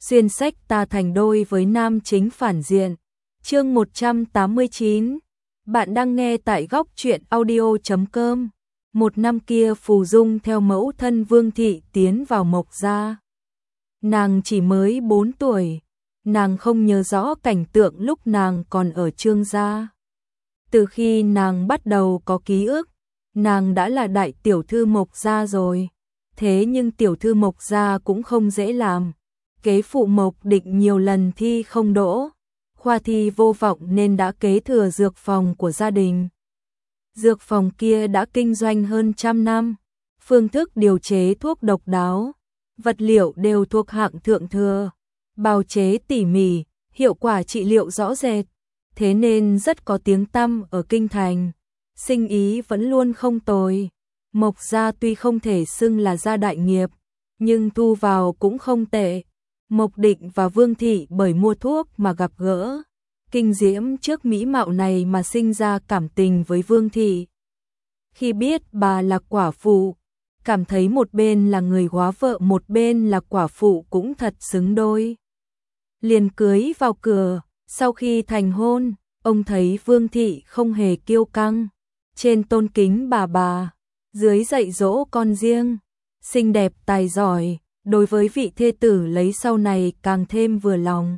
xuyên sách ta thành đôi với nam chính phản diện. Chương 189. Bạn đang nghe tại góc truyện audio.com. Một năm kia Phù Dung theo mẫu thân Vương Thị tiến vào Mộc gia. Nàng chỉ mới 4 tuổi, nàng không nhớ rõ cảnh tượng lúc nàng còn ở Trương gia. Từ khi nàng bắt đầu có ký ức, nàng đã là đại tiểu thư Mộc gia rồi. Thế nhưng tiểu thư Mộc gia cũng không dễ làm. Kế phụ Mộc Định nhiều lần thi không đỗ, khoa thi vô vọng nên đã kế thừa dược phòng của gia đình. Dược phòng kia đã kinh doanh hơn 100 năm, phương thức điều chế thuốc độc đáo, vật liệu đều thuộc hạng thượng thừa, bào chế tỉ mỉ, hiệu quả trị liệu rõ rệt, thế nên rất có tiếng tăm ở kinh thành, sinh ý vẫn luôn không tồi. Mộc gia tuy không thể xưng là gia đại nghiệp, nhưng thu vào cũng không tệ. Mộc Định và Vương Thị bởi mua thuốc mà gặp gỡ, kinh diễm trước mỹ mạo này mà sinh ra cảm tình với Vương Thị. Khi biết bà là quả phụ, cảm thấy một bên là người góa vợ một bên là quả phụ cũng thật xứng đôi. Liền cưới vào cửa, sau khi thành hôn, ông thấy Vương Thị không hề kiêu căng, trên tôn kính bà, dưới dạy dỗ con riêng, xinh đẹp tài giỏi. Đối với vị thê tử lấy sau này càng thêm vừa lòng.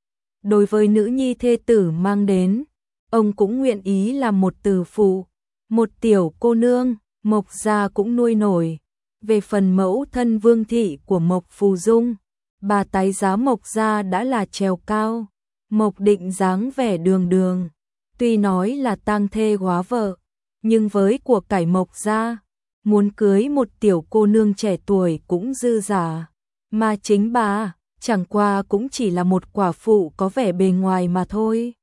Đối với nữ nhi thê tử mang đến, ông cũng nguyện ý làm một tử phụ, một tiểu cô nương, Mộc gia cũng nuôi nổi. Về phần mẫu thân Vương Thị của Mộc Phù Dung, bà tái giá Mộc gia đã là trèo cao. Mộc Định dáng vẻ đường đường, tuy nói là tang thê góa vợ, nhưng với của cải Mộc gia, muốn cưới một tiểu cô nương trẻ tuổi cũng dư giả, mà chính bà chẳng qua cũng chỉ là một quả phụ có vẻ bề ngoài mà thôi.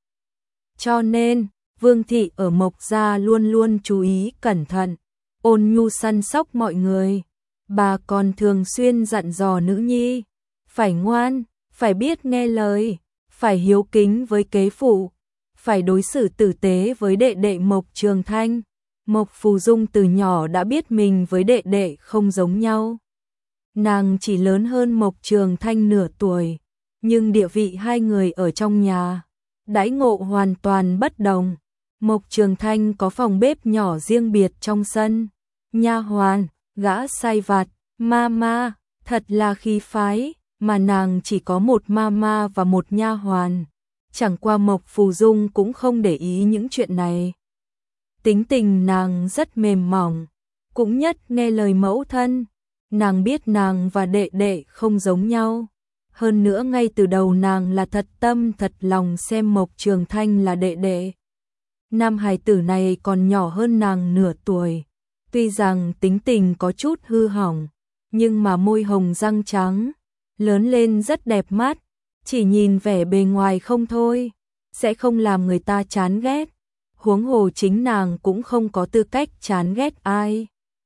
Cho nên, Vương Thị ở Mộc gia luôn luôn chú ý cẩn thận, ôn nhu săn sóc mọi người. Bà còn thường xuyên dặn dò nữ nhi, phải ngoan, phải biết nghe lời, phải hiếu kính với kế phụ, phải đối xử tử tế với đệ đệ Mộc Trường Thanh. Mộc Phù Dung từ nhỏ đã biết mình với đệ đệ không giống nhau. Nàng chỉ lớn hơn Mộc Trường Thanh nửa tuổi, nhưng địa vị hai người ở trong nhà, đãi ngộ hoàn toàn bất đồng. Mộc Trường Thanh có phòng bếp nhỏ riêng biệt trong sân, nha hoàn, gã sai vặt, mama, thật là khí phái, mà nàng chỉ có một mama và một nha hoàn. Chẳng qua Mộc Phù Dung cũng không để ý những chuyện này. Tính tình nàng rất mềm mỏng, cũng nhất nghe lời mẫu thân. Nàng biết nàng và đệ đệ không giống nhau. Hơn nữa ngay từ đầu nàng là thật tâm thật lòng xem Mộc Trường Thanh là đệ đệ. Nam hài tử này còn nhỏ hơn nàng nửa tuổi. Tuy rằng tính tình có chút hư hỏng, nhưng mà môi hồng răng trắng, lớn lên rất đẹp mắt. Chỉ nhìn vẻ bề ngoài không thôi, sẽ không làm người ta chán ghét. Huống hồ chính nàng cũng không có tư cách chán ghét ai.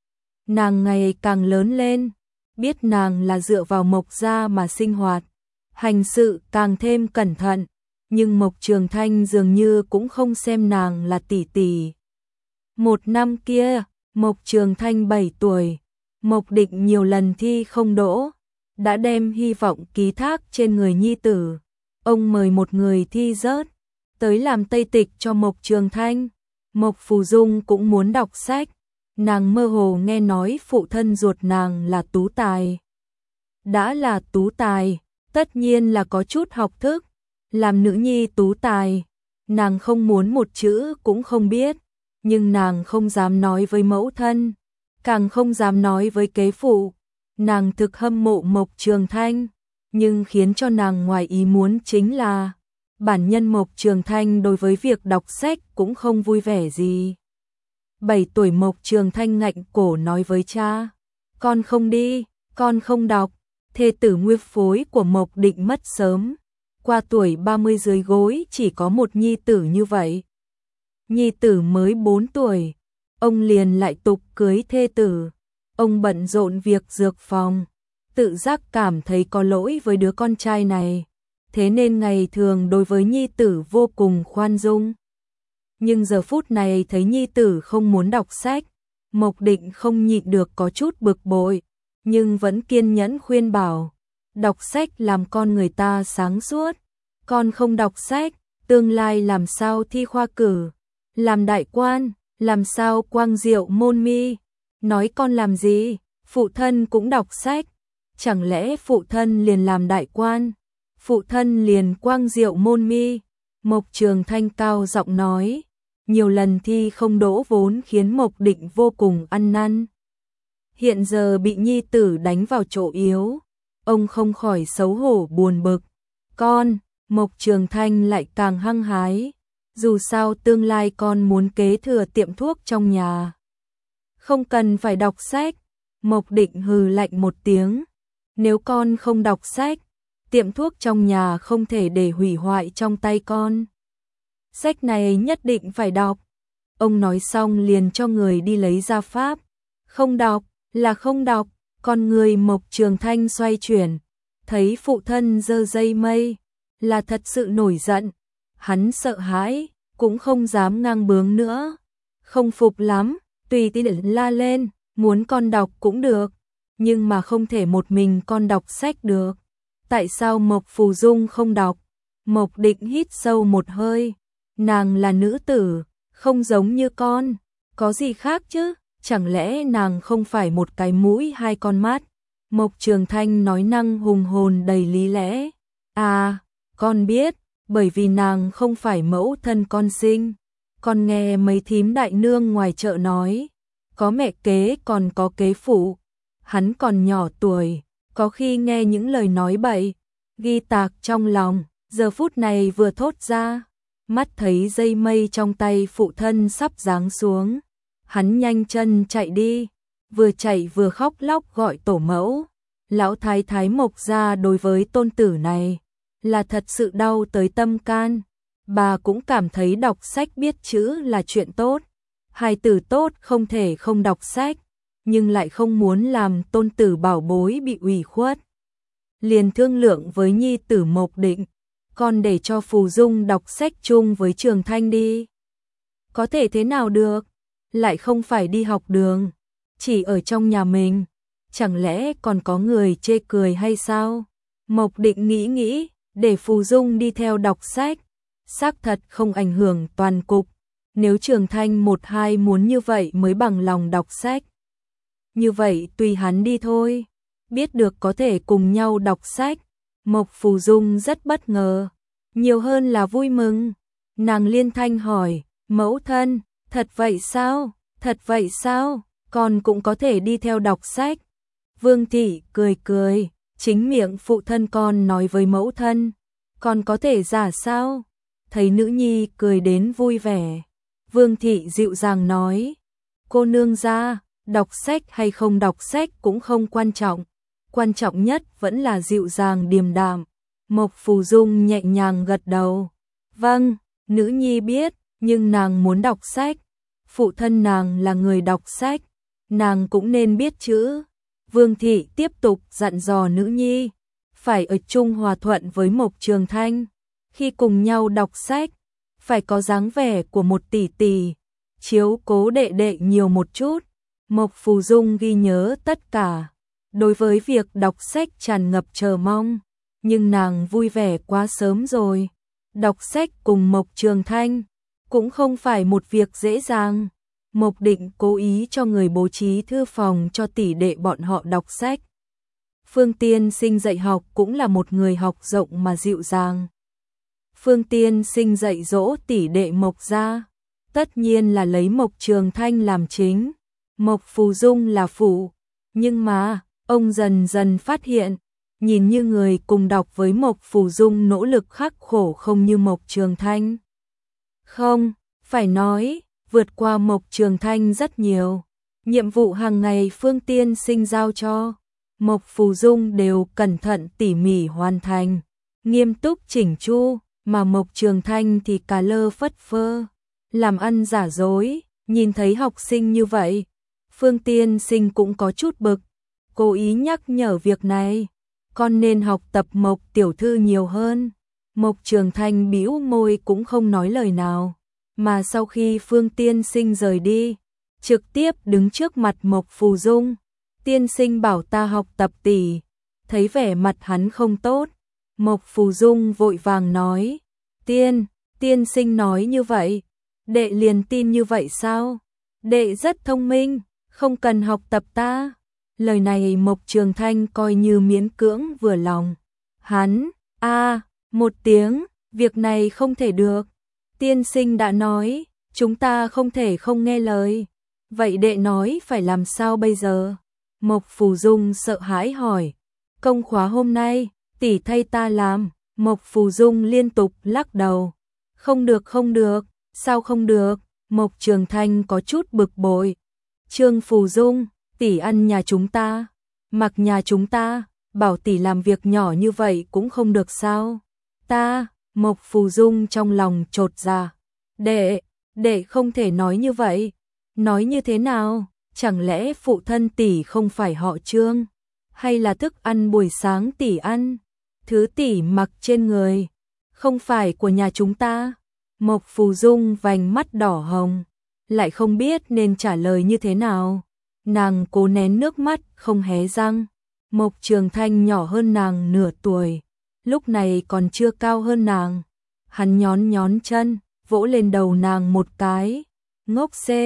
Nàng ngày càng lớn lên, biết nàng là dựa vào Mộc gia mà sinh hoạt, hành sự càng thêm cẩn thận, nhưng Mộc Trường Thanh dường như cũng không xem nàng là tỷ tỷ. Một năm kia, Mộc Trường Thanh 7 tuổi, Mộc Định nhiều lần thi không đỗ, đã đem hy vọng ký thác trên người nhi tử. Ông mời một người thi rớt tới làm tây tịch cho Mộc Trường Thanh. Mộc Phù Dung cũng muốn đọc sách, nàng mơ hồ nghe nói phụ thân ruột nàng là tú tài. Đã là tú tài, tất nhiên là có chút học thức, làm nữ nhi tú tài, nàng không muốn một chữ cũng không biết, nhưng nàng không dám nói với mẫu thân, càng không dám nói với kế phụ. Nàng thực hâm mộ Mộc Trường Thanh, nhưng khiến cho nàng ngoài ý muốn chính là bản nhân Mộc Trường Thanh đối với việc đọc sách cũng không vui vẻ gì. 7 tuổi Mộc Trường Thanh ngạnh cổ nói với cha, con không đi, con không đọc. Thê tử nguyên phối của Mộc Định mất sớm, qua tuổi 30 dưới gối chỉ có một nhi tử như vậy. Nhi tử mới 4 tuổi, ông liền lại tục cưới thê tử. Ông bận rộn việc dược phòng, tự giác cảm thấy có lỗi với đứa con trai này, thế nên ngày thường đối với nhi tử vô cùng khoan dung. Nhưng giờ phút này thấy nhi tử không muốn đọc sách, Mộc Định không nhịn được có chút bực bội, nhưng vẫn kiên nhẫn khuyên bảo. đọc sách làm con người ta sáng suốt, con không đọc sách, tương lai làm sao thi khoa cử, làm đại quan, làm sao quang diệu môn mi. Nói con làm gì, phụ thân cũng đọc sách, chẳng lẽ phụ thân liền làm đại quan, phụ thân liền quang diệu môn mi. Mộc Trường Thanh cao giọng nói, nhiều lần thi không đỗ vốn khiến Mộc Định vô cùng ăn năn. Hiện giờ bị nhi tử đánh vào chỗ yếu, ông không khỏi xấu hổ buồn bực. Con, Mộc Trường Thanh lại càng hăng hái, dù sao tương lai con muốn kế thừa tiệm thuốc trong nhà, không cần phải đọc sách. Mộc Định hừ lạnh một tiếng, nếu con không đọc sách, tiệm thuốc trong nhà không thể để hủy hoại trong tay con. Sách này nhất định phải đọc. Ông nói xong liền cho người đi lấy ra pháp. Không đọc, là không đọc. Con người Mộc Trường Thanh xoay chuyển, thấy phụ thân giơ dây mây, là thật sự nổi giận. Hắn sợ hãi, cũng không dám ngang bướng nữa. Không phục lắm, tùy tiện la lên, muốn con đọc cũng được, nhưng mà không thể một mình con đọc sách được. Tại sao Mộc Phù Dung không đọc? Mộc Định hít sâu một hơi, nàng là nữ tử, không giống như con, có gì khác chứ, chẳng lẽ nàng không phải một cái mũi hai con mắt? Mộc Trường Thanh nói năng hùng hồn đầy lý lẽ. À, con biết, bởi vì nàng không phải mẫu thân con sinh. Con nghe mấy thím đại nương ngoài chợ nói, có mẹ kế còn có kế phụ. Hắn còn nhỏ tuổi, có khi nghe những lời nói bậy, ghi tạc trong lòng, giờ phút này vừa thốt ra, mắt thấy dây mây trong tay phụ thân sắp giáng xuống. Hắn nhanh chân chạy đi, vừa chạy vừa khóc lóc gọi tổ mẫu. Lão thái thái Mộc gia đối với tôn tử này là thật sự đau tới tâm can. Bà cũng cảm thấy đọc sách biết chữ là chuyện tốt. Hài tử tốt không thể không đọc sách, nhưng lại không muốn làm tôn tử bảo bối bị ủy khuất. Liền thương lượng với nhi tử Mộc Định, con để cho Phù Dung đọc sách chung với Trường Thanh đi. Có thể thế nào được, lại không phải đi học đường, chỉ ở trong nhà mình, chẳng lẽ còn có người chê cười hay sao? Mộc Định nghĩ, để Phù Dung đi theo đọc sách, xác thật không ảnh hưởng toàn cục. Nếu Trường Thanh 1-2 muốn như vậy mới bằng lòng đọc sách, như vậy tùy hắn đi thôi. Biết được có thể cùng nhau đọc sách, Mộc Phù Dung rất bất ngờ, nhiều hơn là vui mừng. Nàng liên thanh hỏi, mẫu thân, thật vậy sao? Thật vậy sao? Con cũng có thể đi theo đọc sách. Vương thị cười, chính miệng phụ thân con nói với mẫu thân, con có thể giả sao? Thấy nữ nhi cười đến vui vẻ, Vương thị dịu dàng nói, cô nương gia, đọc sách hay không đọc sách cũng không quan trọng, quan trọng nhất vẫn là dịu dàng điềm đạm. Mộc Phù Dung nhẹ nhàng gật đầu, vâng, nữ nhi biết, nhưng nàng muốn đọc sách, phụ thân nàng là người đọc sách, nàng cũng nên biết chữ. Vương thị tiếp tục dặn dò nữ nhi, phải ở chung hòa thuận với Mộc Trường Thanh, khi cùng nhau đọc sách, phải có dáng vẻ của một tỷ tỷ, chiếu cố đệ đệ nhiều một chút. Mộc Phù Dung ghi nhớ tất cả, đối với việc đọc sách tràn ngập chờ mong, nhưng nàng vui vẻ quá sớm rồi. Đọc sách cùng Mộc Trường Thanh cũng không phải một việc dễ dàng. Mộc Định cố ý cho người bố trí thư phòng cho tỷ đệ bọn họ đọc sách. Phương Tiên Sinh dạy học cũng là một người học rộng mà dịu dàng. Phương Tiên Sinh dạy dỗ tỷ đệ Mộc gia, tất nhiên là lấy Mộc Trường Thanh làm chính, Mộc Phù Dung là phụ. Nhưng mà, ông dần dần phát hiện, nhìn như người cùng đọc với Mộc Phù Dung nỗ lực khắc khổ không như Mộc Trường Thanh. Không, phải nói, vượt qua Mộc Trường Thanh rất nhiều. Nhiệm vụ hàng ngày Phương Tiên Sinh giao cho, Mộc Phù Dung đều cẩn thận tỉ mỉ hoàn thành, nghiêm túc chỉnh chu, mà Mộc Trường Thanh thì cà lơ phất phơ, làm ăn giả dối. Nhìn thấy học sinh như vậy, Phương Tiên Sinh cũng có chút bực, cố ý nhắc nhở việc này, con nên học tập Mộc tiểu thư nhiều hơn. Mộc Trường Thanh bĩu môi cũng không nói lời nào, mà sau khi Phương Tiên Sinh rời đi, trực tiếp đứng trước mặt Mộc Phù Dung, tiên sinh bảo ta học tập tỷ, thấy vẻ mặt hắn không tốt, Mộc Phù Dung vội vàng nói, tiên sinh nói như vậy, đệ liền tin như vậy sao? Đệ rất thông minh, không cần học tập ta. Lời này Mộc Trường Thanh coi như miễn cưỡng vừa lòng. Hắn, một tiếng, việc này không thể được. Tiên sinh đã nói, chúng ta không thể không nghe lời. Vậy đệ nói phải làm sao bây giờ? Mộc Phù Dung sợ hãi hỏi. Công khóa hôm nay, tỷ thay ta làm. Mộc Phù Dung liên tục lắc đầu. Không được, sao không được? Mộc Trường Thanh có chút bực bội. Trương Phù Dung, tỷ ăn nhà chúng ta, mặc nhà chúng ta, bảo tỷ làm việc nhỏ như vậy cũng không được sao? Mộc Phù Dung trong lòng chột dạ. Đệ không thể nói như vậy. Nói như thế nào? Chẳng lẽ phụ thân tỷ không phải họ Trương? Hay là thức ăn buổi sáng tỷ ăn? Thứ tỷ mặc trên người, không phải của nhà chúng ta? Mộc Phù Dung vành mắt đỏ hồng, lại không biết nên trả lời như thế nào. Nàng cố nén nước mắt, không hé răng. Mộc Trường Thanh nhỏ hơn nàng nửa tuổi, lúc này còn chưa cao hơn nàng. Hắn nhón chân, vỗ lên đầu nàng một cái. Ngốc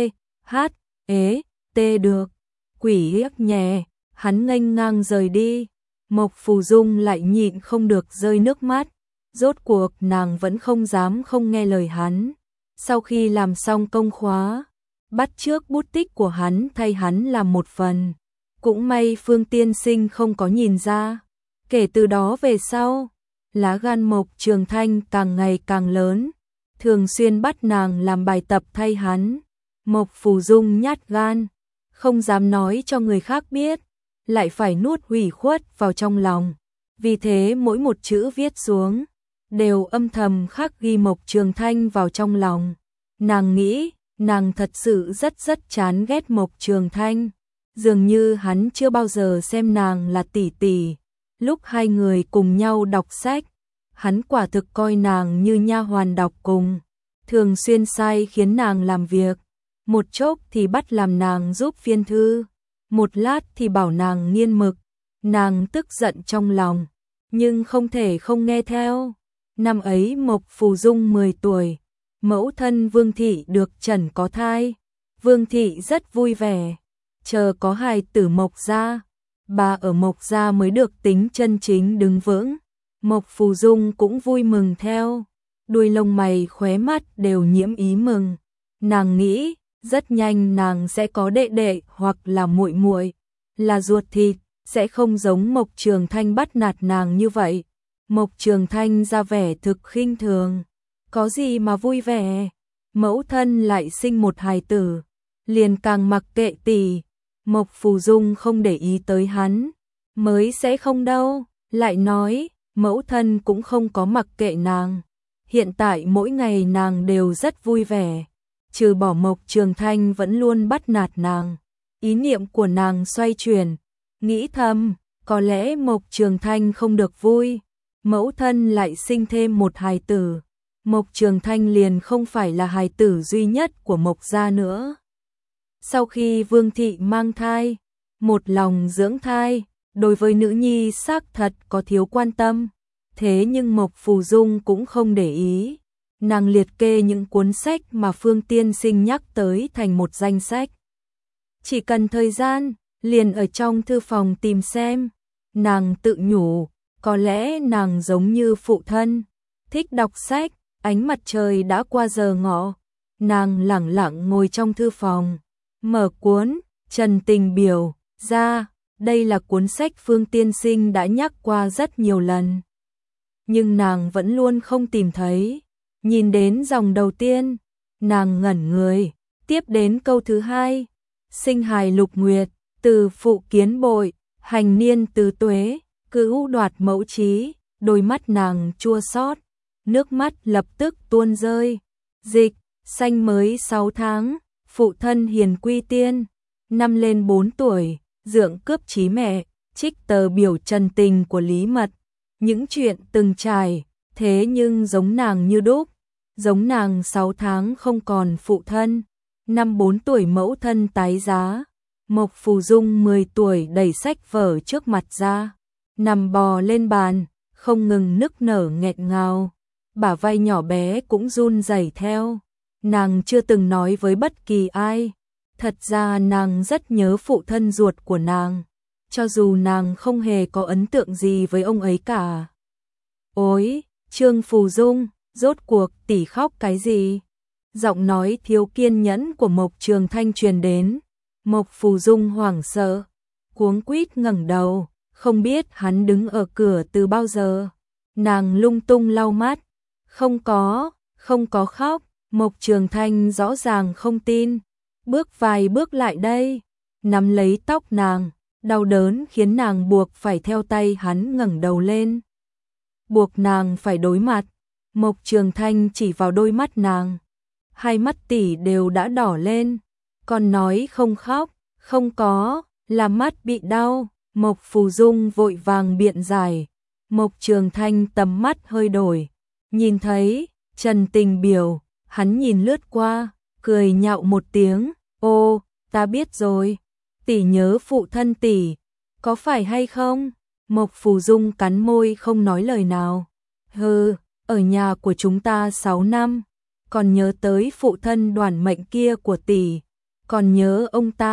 được. Quỷ hiếc nhè, hắn nghênh ngang rời đi. Mộc Phù Dung lại nhịn không được rơi nước mắt. Rốt cuộc nàng vẫn không dám không nghe lời hắn. Sau khi làm xong công khóa, bắt chước bút tích của hắn thay hắn làm một phần. Cũng may Phương tiên sinh không có nhìn ra. Kể từ đó về sau, lá gan Mộc Trường Thanh càng ngày càng lớn, thường xuyên bắt nàng làm bài tập thay hắn. Mộc Phù Dung nhát gan, không dám nói cho người khác biết, lại phải nuốt ủy khuất vào trong lòng. Vì thế mỗi một chữ viết xuống, đều âm thầm khắc ghi Mộc Trường Thanh vào trong lòng. Nàng nghĩ, nàng thật sự rất chán ghét Mộc Trường Thanh. Dường như hắn chưa bao giờ xem nàng là tỷ tỷ. Lúc hai người cùng nhau đọc sách, hắn quả thực coi nàng như nha hoàn đọc cùng, thường xuyên sai khiến nàng làm việc. Một chốc thì bắt làm nàng giúp phiên thư, một lát thì bảo nàng nghiên mực. Nàng tức giận trong lòng, nhưng không thể không nghe theo. Năm ấy Mộc Phù Dung 10 tuổi, mẫu thân Vương Thị được chẩn có thai. Vương Thị rất vui vẻ, chờ có hài tử Mộc gia, bà ở Mộc gia mới được tính chân chính đứng vững. Mộc Phù Dung cũng vui mừng theo, đuôi lông mày khóe mắt đều nhiễm ý mừng. Nàng nghĩ, rất nhanh nàng sẽ có đệ đệ hoặc là muội muội, là ruột thịt, sẽ không giống Mộc Trường Thanh bắt nạt nàng như vậy. Mộc Trường Thanh ra vẻ thực khinh thường, có gì mà vui vẻ, mẫu thân lại sinh một hài tử, liền càng mặc kệ tỷ. Mộc Phù Dung không để ý tới hắn, mới sẽ không đâu, lại nói, mẫu thân cũng không có mặc kệ nàng. Hiện tại mỗi ngày nàng đều rất vui vẻ, trừ bỏ Mộc Trường Thanh vẫn luôn bắt nạt nàng. Ý niệm của nàng xoay chuyển, nghĩ thầm, có lẽ Mộc Trường Thanh không được vui, mẫu thân lại sinh thêm một hài tử, Mộc Trường Thanh liền không phải là hài tử duy nhất của Mộc gia nữa. Sau khi Vương Thị mang thai, một lòng dưỡng thai, đối với nữ nhi xác thật có thiếu quan tâm, thế nhưng Mộc Phù Dung cũng không để ý. Nàng liệt kê những cuốn sách mà Phương tiên sinh nhắc tới thành một danh sách. Chỉ cần thời gian, liền ở trong thư phòng tìm xem. Nàng tự nhủ, có lẽ nàng giống như phụ thân, thích đọc sách. Ánh mặt trời đã qua giờ ngọ, nàng lẳng lặng ngồi trong thư phòng, mở cuốn Trần Tình Biểu ra. Đây là cuốn sách Phương tiên sinh đã nhắc qua rất nhiều lần, nhưng nàng vẫn luôn không tìm thấy. Nhìn đến dòng đầu tiên, nàng ngẩn người, tiếp đến câu thứ hai, sinh hài lục nguyệt, từ phụ kiến bội, hành niên tứ tuế, cữu đoạt mẫu trí. Đôi mắt nàng chua xót, nước mắt lập tức tuôn rơi. Dịch, sanh mới 6 tháng, phụ thân hiền quy tiên, năm lên 4 tuổi, dượng cướp chí mẹ, trích tờ biểu trần tình của Lý Mật. Những chuyện từng trải, thế nhưng giống nàng như đúc. Giống nàng 6 tháng không còn phụ thân, năm 4 tuổi mẫu thân tái giá. Mộc Phù Dung 10 tuổi đẩy sách vở trước mặt ra, nằm bò lên bàn, không ngừng nức nở nghẹn ngào, bả vai nhỏ bé cũng run rẩy theo. Nàng chưa từng nói với bất kỳ ai, thật ra nàng rất nhớ phụ thân ruột của nàng, cho dù nàng không hề có ấn tượng gì với ông ấy cả. Ôi, Trương Phù Dung, rốt cuộc tỷ khóc cái gì? Giọng nói thiếu kiên nhẫn của Mộc Trường Thanh truyền đến. Mộc Phù Dung hoảng sợ, cuống quýt ngẩng đầu, không biết hắn đứng ở cửa từ bao giờ. Nàng lung tung lau mắt, không có khóc. Mộc Trường Thanh rõ ràng không tin, bước vài bước lại đây, nắm lấy tóc nàng, đau đớn khiến nàng buộc phải theo tay hắn ngẩng đầu lên. Buộc nàng phải đối mặt. Mộc Trường Thanh chỉ vào đôi mắt nàng, hai mắt tỷ đều đã đỏ lên, còn nói không khóc, không có, là mắt bị đau. Mộc Phù Dung vội vàng biện giải. Mộc Trường Thanh tầm mắt hơi đổi, nhìn thấy Trần Tình Biểu, hắn nhìn lướt qua, cười nhạo một tiếng, ô, ta biết rồi, tỷ nhớ phụ thân tỷ, có phải hay không? Mộc Phù Dung cắn môi không nói lời nào. Hừ, ở nhà của chúng ta 6 năm, còn nhớ tới phụ thân đoản mệnh kia của tỷ, còn nhớ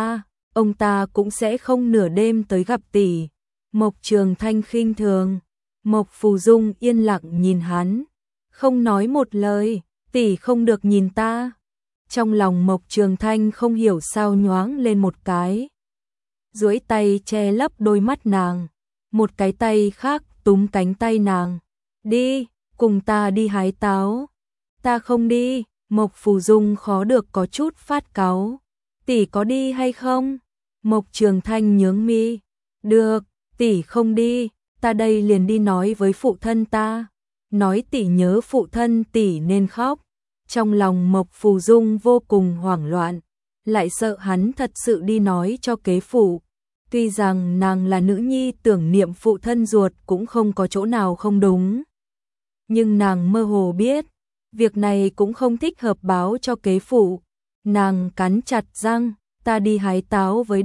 ông ta cũng sẽ không nửa đêm tới gặp tỷ. Mộc Trường Thanh khinh thường. Mộc Phù Dung yên lặng nhìn hắn, không nói một lời. Tỷ không được nhìn ta. Trong lòng Mộc Trường Thanh không hiểu sao nhoáng lên một cái, duỗi tay che lấp đôi mắt nàng, một cái tay khác túm cánh tay nàng. Đi, cùng ta đi hái táo. Ta không đi. Mộc Phù Dung khó được có chút phát cáu. Tỷ có đi hay không? Mộc Trường Thanh nhướng mi. Được, tỷ không đi, ta đây liền đi nói với phụ thân ta. Nói tỷ nhớ phụ thân tỷ nên khóc. Trong lòng Mộc Phù Dung vô cùng hoảng loạn, lại sợ hắn thật sự đi nói cho kế phụ. Tuy rằng nàng là nữ nhi tưởng niệm phụ thân ruột cũng không có chỗ nào không đúng, nhưng nàng mơ hồ biết, việc này cũng không thích hợp báo cho kế phụ. Nàng cắn chặt răng, ta đi hái táo với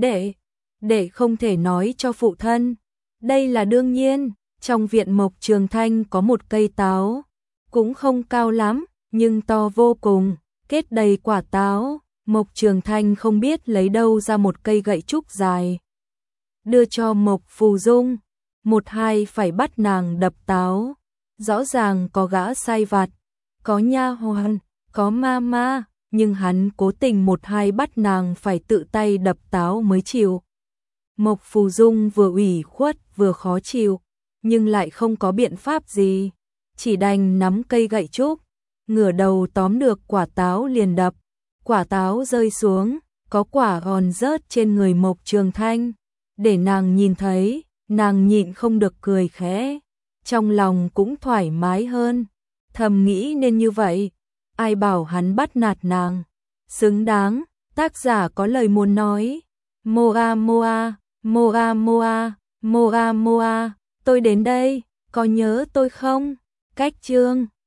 đệ không thể nói cho phụ thân. Đây là đương nhiên. Trong viện Mộc Trường Thanh có một cây táo, cũng không cao lắm, nhưng to vô cùng, kết đầy quả táo. Mộc Trường Thanh không biết lấy đâu ra một cây gậy trúc dài, đưa cho Mộc Phù Dung, một hai phải bắt nàng đập táo. Rõ ràng có gã sai vặt, có nha hoàn, có mama, nhưng hắn cố tình một hai bắt nàng phải tự tay đập táo mới chịu. Mộc Phù Dung vừa ủy khuất vừa khó chịu, nhưng lại không có biện pháp gì, chỉ đành nắm cây gậy trúc, ngửa đầu tóm được quả táo liền đập. Quả táo rơi xuống, có quả gòn rớt trên người Mộc Trường Thanh, để nàng nhìn thấy, nàng nhịn không được cười khẽ, trong lòng cũng thoải mái hơn, thầm nghĩ nên như vậy, ai bảo hắn bắt nạt nàng, xứng đáng. Tác giả có lời muốn nói. Moa Moa, Moa Moa, Moa Moa, tôi đến đây, có nhớ tôi không? Cách chương